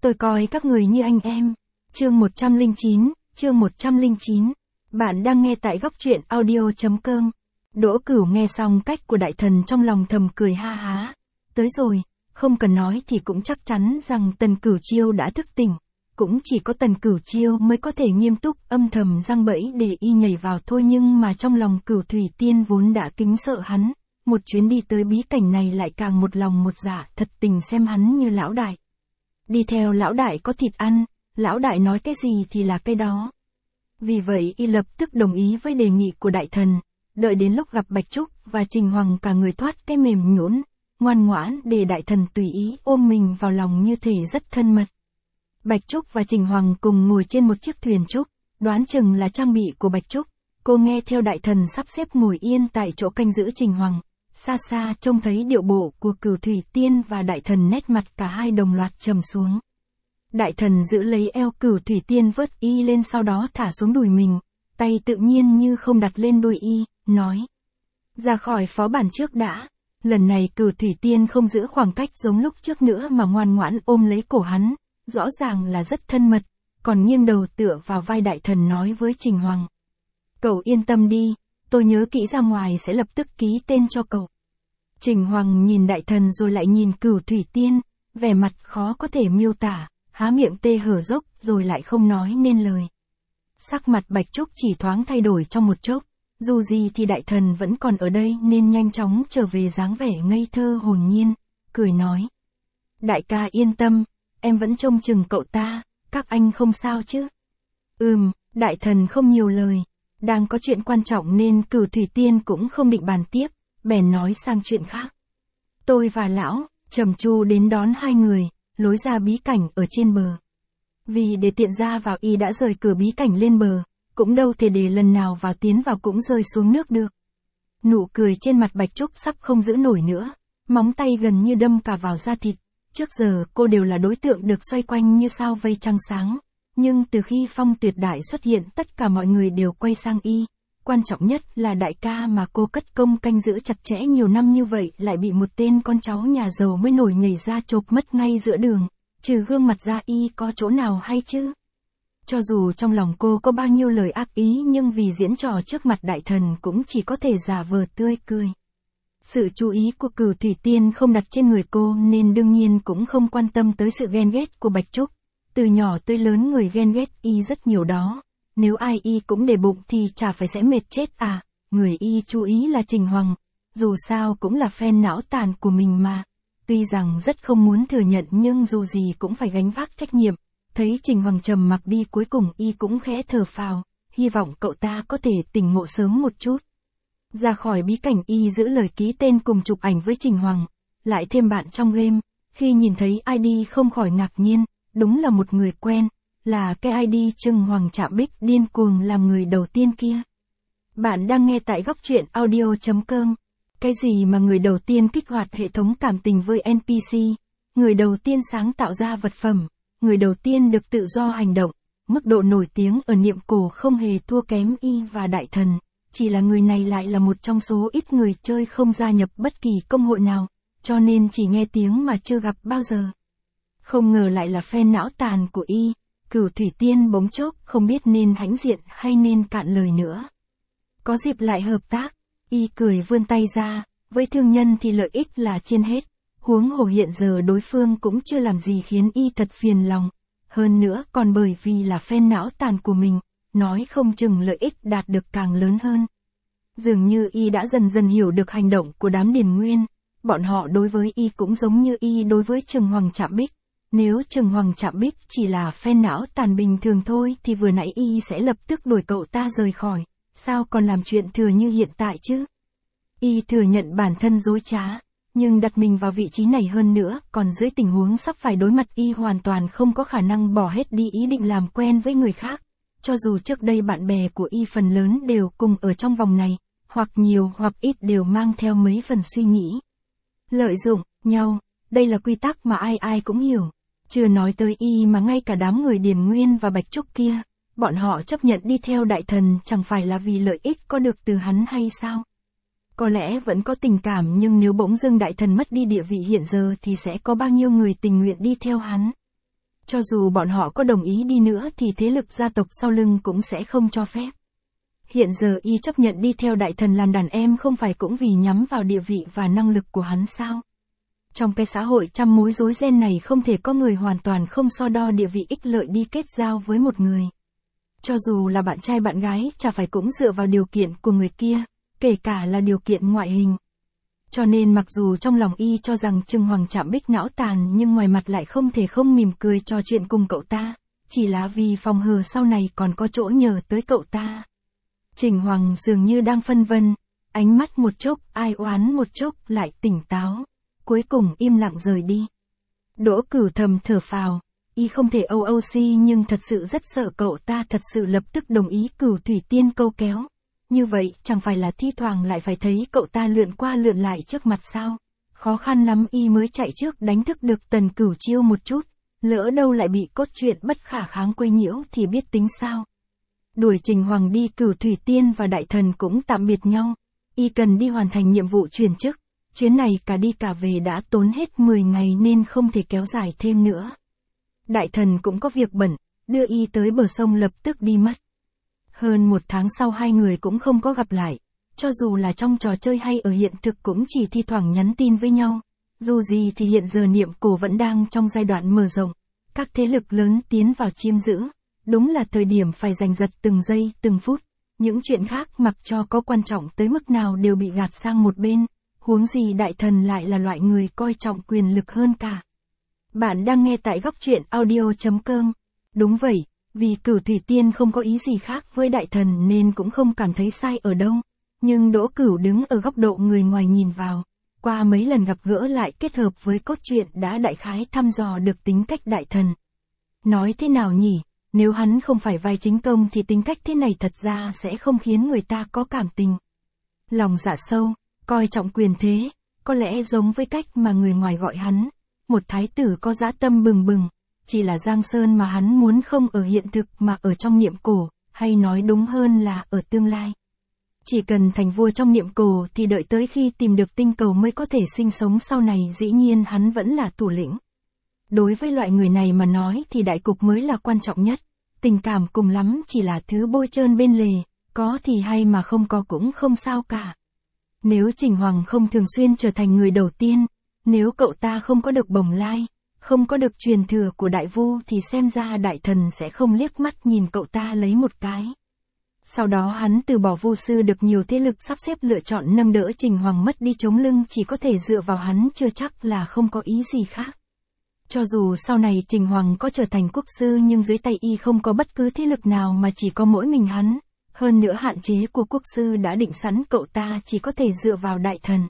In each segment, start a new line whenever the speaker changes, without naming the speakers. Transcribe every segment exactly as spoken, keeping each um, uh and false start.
Tôi coi các người như anh em. Chương một trăm lẻ chín, chương một trăm lẻ chín. Bạn đang nghe tại góc truyện audio chấm com. Đỗ Cửu nghe xong cách của đại thần trong lòng thầm cười ha há. Tới rồi, không cần nói thì cũng chắc chắn rằng Tần Cửu Chiêu đã thức tỉnh. Cũng chỉ có Tần Cửu Chiêu mới có thể nghiêm túc âm thầm giăng bẫy để y nhảy vào thôi, nhưng mà trong lòng Cửu Thủy Tiên vốn đã kính sợ hắn. Một chuyến đi tới bí cảnh này lại càng một lòng một dạ thật tình xem hắn như lão đại. Đi theo lão đại có thịt ăn, lão đại nói cái gì thì là cái đó. Vì vậy y lập tức đồng ý với đề nghị của đại thần, đợi đến lúc gặp Bạch Trúc và Trình Hoàng cả người thoát cái mềm nhũn, ngoan ngoãn để đại thần tùy ý ôm mình vào lòng như thể rất thân mật. Bạch Trúc và Trình Hoàng cùng ngồi trên một chiếc thuyền trúc, đoán chừng là trang bị của Bạch Trúc. Cô nghe theo đại thần sắp xếp ngồi yên tại chỗ canh giữ Trình Hoàng. Xa xa trông thấy điệu bộ của Cửu Thủy Tiên và đại thần, nét mặt cả hai đồng loạt trầm xuống. Đại thần giữ lấy eo Cửu Thủy Tiên vớt y lên, sau đó thả xuống đùi mình, tay tự nhiên như không đặt lên đùi y, nói: ra khỏi phó bản trước đã. Lần này Cửu Thủy Tiên không giữ khoảng cách giống lúc trước nữa mà ngoan ngoãn ôm lấy cổ hắn, rõ ràng là rất thân mật, còn nghiêng đầu tựa vào vai đại thần nói với Trình Hoàng: cậu yên tâm đi, tôi nhớ kỹ, ra ngoài sẽ lập tức ký tên cho cậu. Trình Hoàng nhìn đại thần rồi lại nhìn Cửu Thủy Tiên, vẻ mặt khó có thể miêu tả, há miệng tê hở dốc rồi lại không nói nên lời. Sắc mặt Bạch Trúc chỉ thoáng thay đổi trong một chốc, dù gì thì đại thần vẫn còn ở đây nên nhanh chóng trở về dáng vẻ ngây thơ hồn nhiên, cười nói: đại ca yên tâm, em vẫn trông chừng cậu ta, các anh không sao chứ? Ừm, đại thần không nhiều lời, đang có chuyện quan trọng nên Cửu Thủy Tiên cũng không định bàn tiếp, bèn nói sang chuyện khác. Tôi và lão, Trầm Chu đến đón hai người, lối ra bí cảnh ở trên bờ. Vì để tiện ra vào y đã rời cửa bí cảnh lên bờ, cũng đâu thể để lần nào vào tiến vào cũng rơi xuống nước được. Nụ cười trên mặt Bạch Trúc sắp không giữ nổi nữa, móng tay gần như đâm cả vào da thịt. Trước giờ cô đều là đối tượng được xoay quanh như sao vây trăng sáng, nhưng từ khi Phong Tuyệt Đại xuất hiện tất cả mọi người đều quay sang y. Quan trọng nhất là đại ca mà cô cất công canh giữ chặt chẽ nhiều năm như vậy lại bị một tên con cháu nhà giàu mới nổi nhảy ra chộp mất ngay giữa đường, trừ gương mặt ra y có chỗ nào hay chứ? Cho dù trong lòng cô có bao nhiêu lời ác ý nhưng vì diễn trò trước mặt đại thần cũng chỉ có thể giả vờ tươi cười. Sự chú ý của Cửu Thủy Tiên không đặt trên người cô nên đương nhiên cũng không quan tâm tới sự ghen ghét của Bạch Trúc. Từ nhỏ tới lớn người ghen ghét y rất nhiều đó. Nếu ai y cũng để bụng thì chả phải sẽ mệt chết à. Người y chú ý là Trình Hoàng, dù sao cũng là fan não tàn của mình mà. Tuy rằng rất không muốn thừa nhận nhưng dù gì cũng phải gánh vác trách nhiệm. Thấy Trình Hoàng trầm mặc đi, cuối cùng y cũng khẽ thở phào, hy vọng cậu ta có thể tỉnh ngộ sớm một chút. Ra khỏi bí cảnh y giữ lời ký tên cùng chụp ảnh với Trình Hoàng, lại thêm bạn trong game. Khi nhìn thấy i đê không khỏi ngạc nhiên, đúng là một người quen, là cái i đê Trừng Hoàng Trạm Bích điên cuồng làm người đầu tiên kia. Bạn đang nghe tại góc truyện audio chấm com. Cái gì mà người đầu tiên kích hoạt hệ thống cảm tình với en pê xê, người đầu tiên sáng tạo ra vật phẩm, người đầu tiên được tự do hành động, mức độ nổi tiếng ở niệm cổ không hề thua kém y và đại thần. Chỉ là người này lại là một trong số ít người chơi không gia nhập bất kỳ công hội nào, cho nên chỉ nghe tiếng mà chưa gặp bao giờ. Không ngờ lại là fan não tàn của y. Cửu Thủy Tiên bỗng chốc không biết nên hãnh diện hay nên cạn lời nữa. Có dịp lại hợp tác, y cười vươn tay ra, với thương nhân thì lợi ích là trên hết. Huống hồ hiện giờ đối phương cũng chưa làm gì khiến y thật phiền lòng. Hơn nữa còn bởi vì là fan não tàn của mình, nói không chừng lợi ích đạt được càng lớn hơn. Dường như y đã dần dần hiểu được hành động của đám Điền Nguyên, bọn họ đối với y cũng giống như y đối với Trừng Hoàng Trạm Bích. Nếu Trừng Hoàng Trạm Bích chỉ là fan não tàn bình thường thôi thì vừa nãy y sẽ lập tức đuổi cậu ta rời khỏi, sao còn làm chuyện thừa như hiện tại chứ? Y thừa nhận bản thân dối trá, nhưng đặt mình vào vị trí này hơn nữa, còn dưới tình huống sắp phải đối mặt y hoàn toàn không có khả năng bỏ hết đi ý định làm quen với người khác. Cho dù trước đây bạn bè của y phần lớn đều cùng ở trong vòng này, hoặc nhiều hoặc ít đều mang theo mấy phần suy nghĩ lợi dụng nhau, đây là quy tắc mà ai ai cũng hiểu. Chưa nói tới y mà ngay cả đám người Điền Nguyên và Bạch Trúc kia, bọn họ chấp nhận đi theo đại thần chẳng phải là vì lợi ích có được từ hắn hay sao? Có lẽ vẫn có tình cảm nhưng nếu bỗng dưng đại thần mất đi địa vị hiện giờ thì sẽ có bao nhiêu người tình nguyện đi theo hắn? Cho dù bọn họ có đồng ý đi nữa thì thế lực gia tộc sau lưng cũng sẽ không cho phép. Hiện giờ y chấp nhận đi theo đại thần làm đàn em không phải cũng vì nhắm vào địa vị và năng lực của hắn sao? Trong cái xã hội trăm mối rối ren này không thể có người hoàn toàn không so đo địa vị ích lợi đi kết giao với một người. Cho dù là bạn trai bạn gái chả phải cũng dựa vào điều kiện của người kia, kể cả là điều kiện ngoại hình. Cho nên mặc dù trong lòng y cho rằng Trừng Hoàng chạm Bích não tàn nhưng ngoài mặt lại không thể không mỉm cười trò chuyện cùng cậu ta, chỉ là vì phòng hờ sau này còn có chỗ nhờ tới cậu ta. Trình Hoàng dường như đang phân vân, ánh mắt một chốc ai oán một chốc lại tỉnh táo, cuối cùng im lặng rời đi. Đỗ Cửu thầm thở phào, y không thể âu âu si nhưng thật sự rất sợ cậu ta thật sự lập tức đồng ý Cửu Thủy Tiên câu kéo. Như vậy chẳng phải là thi thoảng lại phải thấy cậu ta lượn qua lượn lại trước mặt sao? Khó khăn lắm y mới chạy trước đánh thức được Tần Cửu Chiêu một chút, lỡ đâu lại bị cốt truyện bất khả kháng quấy nhiễu thì biết tính sao. Đuổi Trình Hoàng đi, Cửu Thủy Tiên và đại thần cũng tạm biệt nhau, y cần đi hoàn thành nhiệm vụ chuyển chức, chuyến này cả đi cả về đã tốn hết mười ngày nên không thể kéo dài thêm nữa. Đại thần cũng có việc bận, đưa y tới bờ sông lập tức đi mất. Hơn một tháng sau hai người cũng không có gặp lại, cho dù là trong trò chơi hay ở hiện thực cũng chỉ thi thoảng nhắn tin với nhau. Dù gì thì hiện giờ Niệm Cổ vẫn đang trong giai đoạn mở rộng, các thế lực lớn tiến vào chiếm giữ, đúng là thời điểm phải giành giật từng giây từng phút. Những chuyện khác mặc cho có quan trọng tới mức nào đều bị gạt sang một bên, huống gì đại thần lại là loại người coi trọng quyền lực hơn cả. Bạn đang nghe tại góc truyện audio chấm com. Đúng vậy, vì Cửu Thủy Tiên không có ý gì khác với đại thần nên cũng không cảm thấy sai ở đâu. Nhưng Đỗ Cửu đứng ở góc độ người ngoài nhìn vào, qua mấy lần gặp gỡ lại kết hợp với cốt truyện đã đại khái thăm dò được tính cách đại thần. Nói thế nào nhỉ, nếu hắn không phải vai chính công thì tính cách thế này thật ra sẽ không khiến người ta có cảm tình. Lòng dạ sâu, coi trọng quyền thế, có lẽ giống với cách mà người ngoài gọi hắn, một thái tử có dã tâm bừng bừng, chỉ là Giang Sơn mà hắn muốn không ở hiện thực mà ở trong Niệm Cổ, hay nói đúng hơn là ở tương lai. Chỉ cần thành vua trong Niệm Cổ thì đợi tới khi tìm được tinh cầu mới có thể sinh sống sau này, dĩ nhiên hắn vẫn là thủ lĩnh. Đối với loại người này mà nói thì đại cục mới là quan trọng nhất, tình cảm cùng lắm chỉ là thứ bôi trơn bên lề, có thì hay mà không có cũng không sao cả. Nếu Trình Hoàng không thường xuyên trở thành người đầu tiên, nếu cậu ta không có được bồng lai, không có được truyền thừa của đại vu thì xem ra đại thần sẽ không liếc mắt nhìn cậu ta lấy một cái. Sau đó hắn từ bỏ vu sư được nhiều thế lực sắp xếp lựa chọn nâng đỡ Trình Hoàng mất đi chống lưng, chỉ có thể dựa vào hắn chưa chắc là không có ý gì khác. Cho dù sau này Trình Hoàng có trở thành quốc sư nhưng dưới tay y không có bất cứ thế lực nào mà chỉ có mỗi mình hắn. Hơn nữa hạn chế của quốc sư đã định sẵn cậu ta chỉ có thể dựa vào đại thần.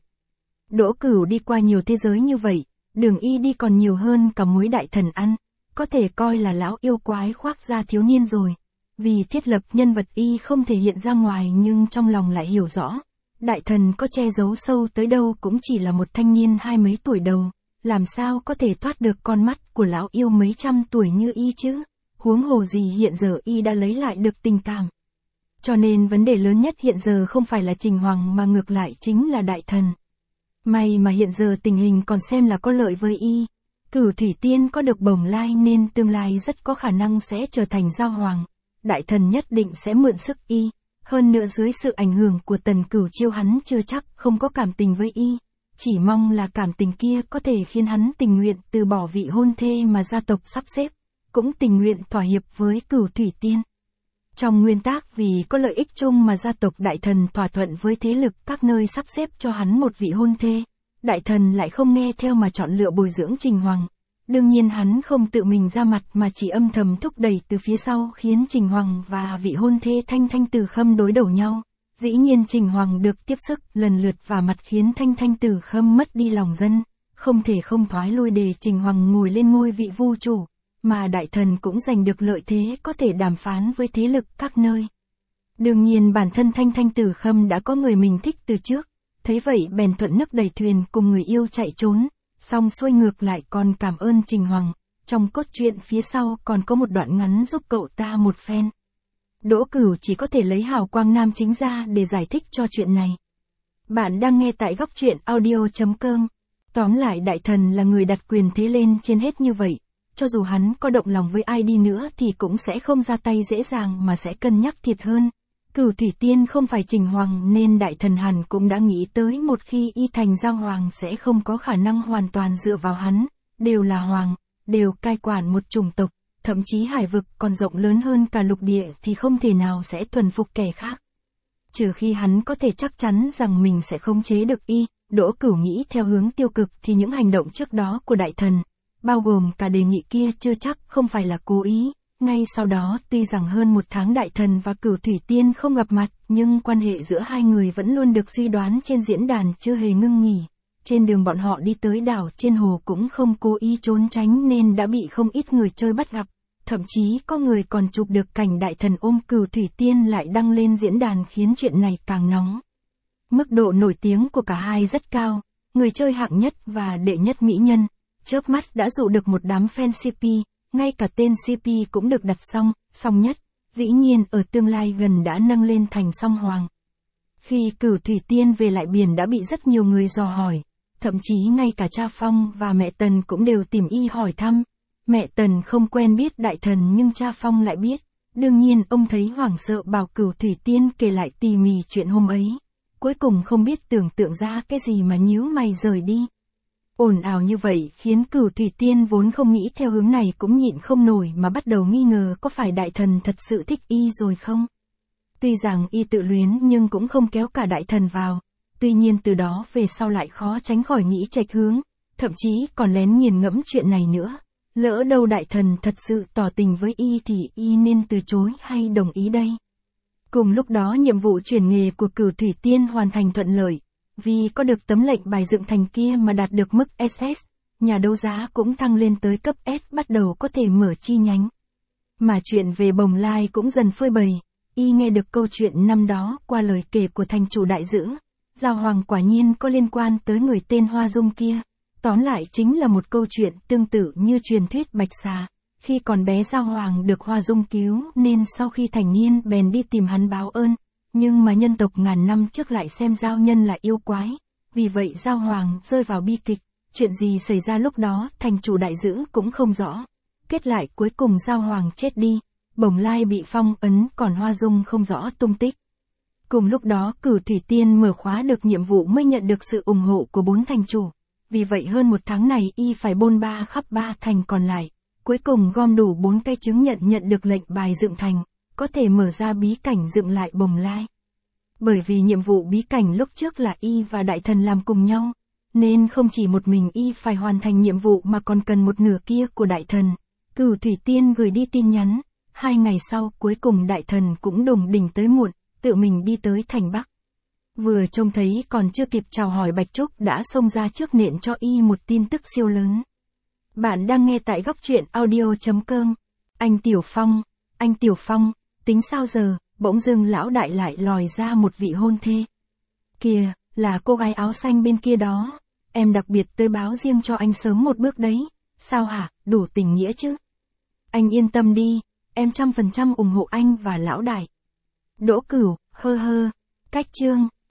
Đỗ Cửu đi qua nhiều thế giới như vậy, đường y đi còn nhiều hơn cả muối đại thần ăn, có thể coi là lão yêu quái khoác da thiếu niên rồi. Vì thiết lập nhân vật y không thể hiện ra ngoài nhưng trong lòng lại hiểu rõ, đại thần có che giấu sâu tới đâu cũng chỉ là một thanh niên hai mấy tuổi đầu, làm sao có thể thoát được con mắt của lão yêu mấy trăm tuổi như y chứ, huống hồ gì hiện giờ y đã lấy lại được tình cảm. Cho nên vấn đề lớn nhất hiện giờ không phải là Trình Hoàng mà ngược lại chính là đại thần. May mà hiện giờ tình hình còn xem là có lợi với y. Cửu Thủy Tiên có được bồng lai nên tương lai rất có khả năng sẽ trở thành giao hoàng. Đại thần nhất định sẽ mượn sức y. Hơn nữa dưới sự ảnh hưởng của Tần Cửu Chiêu hắn chưa chắc không có cảm tình với y. Chỉ mong là cảm tình kia có thể khiến hắn tình nguyện từ bỏ vị hôn thê mà gia tộc sắp xếp. Cũng tình nguyện thỏa hiệp với Cửu Thủy Tiên. Trong nguyên tắc vì có lợi ích chung mà gia tộc đại thần thỏa thuận với thế lực các nơi sắp xếp cho hắn một vị hôn thê. Đại thần lại không nghe theo mà chọn lựa bồi dưỡng Trình Hoàng. Đương nhiên hắn không tự mình ra mặt mà chỉ âm thầm thúc đẩy từ phía sau khiến Trình Hoàng và vị hôn thê Thanh Thanh Từ Khâm đối đầu nhau. Dĩ nhiên Trình Hoàng được tiếp sức lần lượt và mặt khiến Thanh Thanh Từ Khâm mất đi lòng dân. Không thể không thoái lui để Trình Hoàng ngồi lên ngôi vị vu chủ. Mà đại thần cũng giành được lợi thế có thể đàm phán với thế lực các nơi. Đương nhiên bản thân Thanh Thanh Tử Khâm đã có người mình thích từ trước, thấy vậy bèn thuận nước đẩy thuyền cùng người yêu chạy trốn, xong xuôi ngược lại còn cảm ơn Trình Hoàng, trong cốt truyện phía sau còn có một đoạn ngắn giúp cậu ta một phen. Đỗ Cửu chỉ có thể lấy hào quang nam chính ra để giải thích cho chuyện này. Bạn đang nghe tại góc truyện audio chấm com. Tóm lại đại thần là người đặt quyền thế lên trên hết như vậy. cho dù hắn có động lòng với ai đi nữa thì cũng sẽ không ra tay dễ dàng mà sẽ cân nhắc thiệt hơn. Cửu Thủy Tiên không phải Trình Hoàng nên đại thần hẳn cũng đã nghĩ tới một khi y thành Giao Hoàng sẽ không có khả năng hoàn toàn dựa vào hắn, đều là Hoàng, đều cai quản một chủng tộc, thậm chí hải vực còn rộng lớn hơn cả lục địa thì không thể nào sẽ thuần phục kẻ khác. Trừ khi hắn có thể chắc chắn rằng mình sẽ khống chế được y, Đỗ Cửu nghĩ theo hướng tiêu cực thì những hành động trước đó của đại thần, bao gồm cả đề nghị kia chưa chắc không phải là cố ý. Ngay sau đó tuy rằng hơn một tháng đại thần và Cửu Thủy Tiên không gặp mặt, nhưng quan hệ giữa hai người vẫn luôn được suy đoán trên diễn đàn chưa hề ngưng nghỉ. Trên đường bọn họ đi tới đảo trên hồ cũng không cố ý trốn tránh nên đã bị không ít người chơi bắt gặp. Thậm chí có người còn chụp được cảnh đại thần ôm Cửu Thủy Tiên lại đăng lên diễn đàn khiến chuyện này càng nóng. Mức độ nổi tiếng của cả hai rất cao, người chơi hạng nhất và đệ nhất mỹ nhân, chớp mắt đã dụ được một đám fan xê pê, ngay cả tên xê pê cũng được đặt xong, song nhất, dĩ nhiên ở tương lai gần đã nâng lên thành song hoàng. Khi Cửu Thủy Tiên về lại biển đã bị rất nhiều người dò hỏi, thậm chí ngay cả cha Phong và mẹ Tần cũng đều tìm y hỏi thăm. Mẹ Tần không quen biết đại thần nhưng cha Phong lại biết, đương nhiên ông thấy hoảng sợ bảo Cửu Thủy Tiên kể lại tỉ mỉ chuyện hôm ấy. Cuối cùng không biết tưởng tượng ra cái gì mà nhíu mày rời đi. Ồn ào như vậy khiến Cửu Thủy Tiên vốn không nghĩ theo hướng này cũng nhịn không nổi mà bắt đầu nghi ngờ có phải đại thần thật sự thích y rồi không. Tuy rằng y tự luyến nhưng cũng không kéo cả đại thần vào, tuy nhiên từ đó về sau lại khó tránh khỏi nghĩ chệch hướng, thậm chí còn lén nghiền ngẫm chuyện này nữa. Lỡ đâu đại thần thật sự tỏ tình với y thì y nên từ chối hay đồng ý đây. Cùng lúc đó nhiệm vụ chuyển nghề của Cửu Thủy Tiên hoàn thành thuận lợi. Vì có được tấm lệnh bài dựng thành kia mà đạt được mức ét ét, nhà đấu giá cũng thăng lên tới cấp S bắt đầu có thể mở chi nhánh. Mà chuyện về Bồng Lai cũng dần phơi bày, y nghe được câu chuyện năm đó qua lời kể của thành chủ đại dữ. Giao Hoàng quả nhiên có liên quan tới người tên Hoa Dung kia. Tóm lại chính là một câu chuyện tương tự như truyền thuyết Bạch Xà. Khi còn bé Giao Hoàng được Hoa Dung cứu nên sau khi thành niên bèn đi tìm hắn báo ơn. Nhưng mà nhân tộc ngàn năm trước lại xem Giao Nhân là yêu quái. Vì vậy Giao Hoàng rơi vào bi kịch. Chuyện gì xảy ra lúc đó thành chủ đại dữ cũng không rõ. Kết lại cuối cùng Giao Hoàng chết đi. Bồng Lai bị phong ấn còn Hoa Dung không rõ tung tích. Cùng lúc đó Cửu Thủy Tiên mở khóa được nhiệm vụ mới nhận được sự ủng hộ của bốn thành chủ. Vì vậy hơn một tháng này y phải bôn ba khắp ba thành còn lại. Cuối cùng gom đủ bốn cái chứng nhận nhận được lệnh bài dựng thành, có thể mở ra bí cảnh dựng lại Bồng Lai. Bởi vì nhiệm vụ bí cảnh lúc trước là y và đại thần làm cùng nhau, nên không chỉ một mình y phải hoàn thành nhiệm vụ mà còn cần một nửa kia của đại thần. Cửu Thủy Tiên gửi đi tin nhắn, hai ngày sau cuối cùng đại thần cũng đùng đỉnh tới muộn, tự mình đi tới thành Bắc. Vừa trông thấy còn chưa kịp chào hỏi Bạch Trúc đã xông ra trước nện cho y một tin tức siêu lớn. Bạn đang nghe tại góc truyện audio chấm com. Anh Tiểu Phong, anh Tiểu Phong, tính sao giờ, bỗng dưng lão đại lại lòi ra một vị hôn thê. Kìa, là cô gái áo xanh bên kia đó, em đặc biệt tới báo riêng cho anh sớm một bước đấy, sao hả, đủ tình nghĩa chứ. Anh yên tâm đi, em trăm phần trăm ủng hộ anh và lão đại. Đỗ Cửu, hơ hơ, cách chương.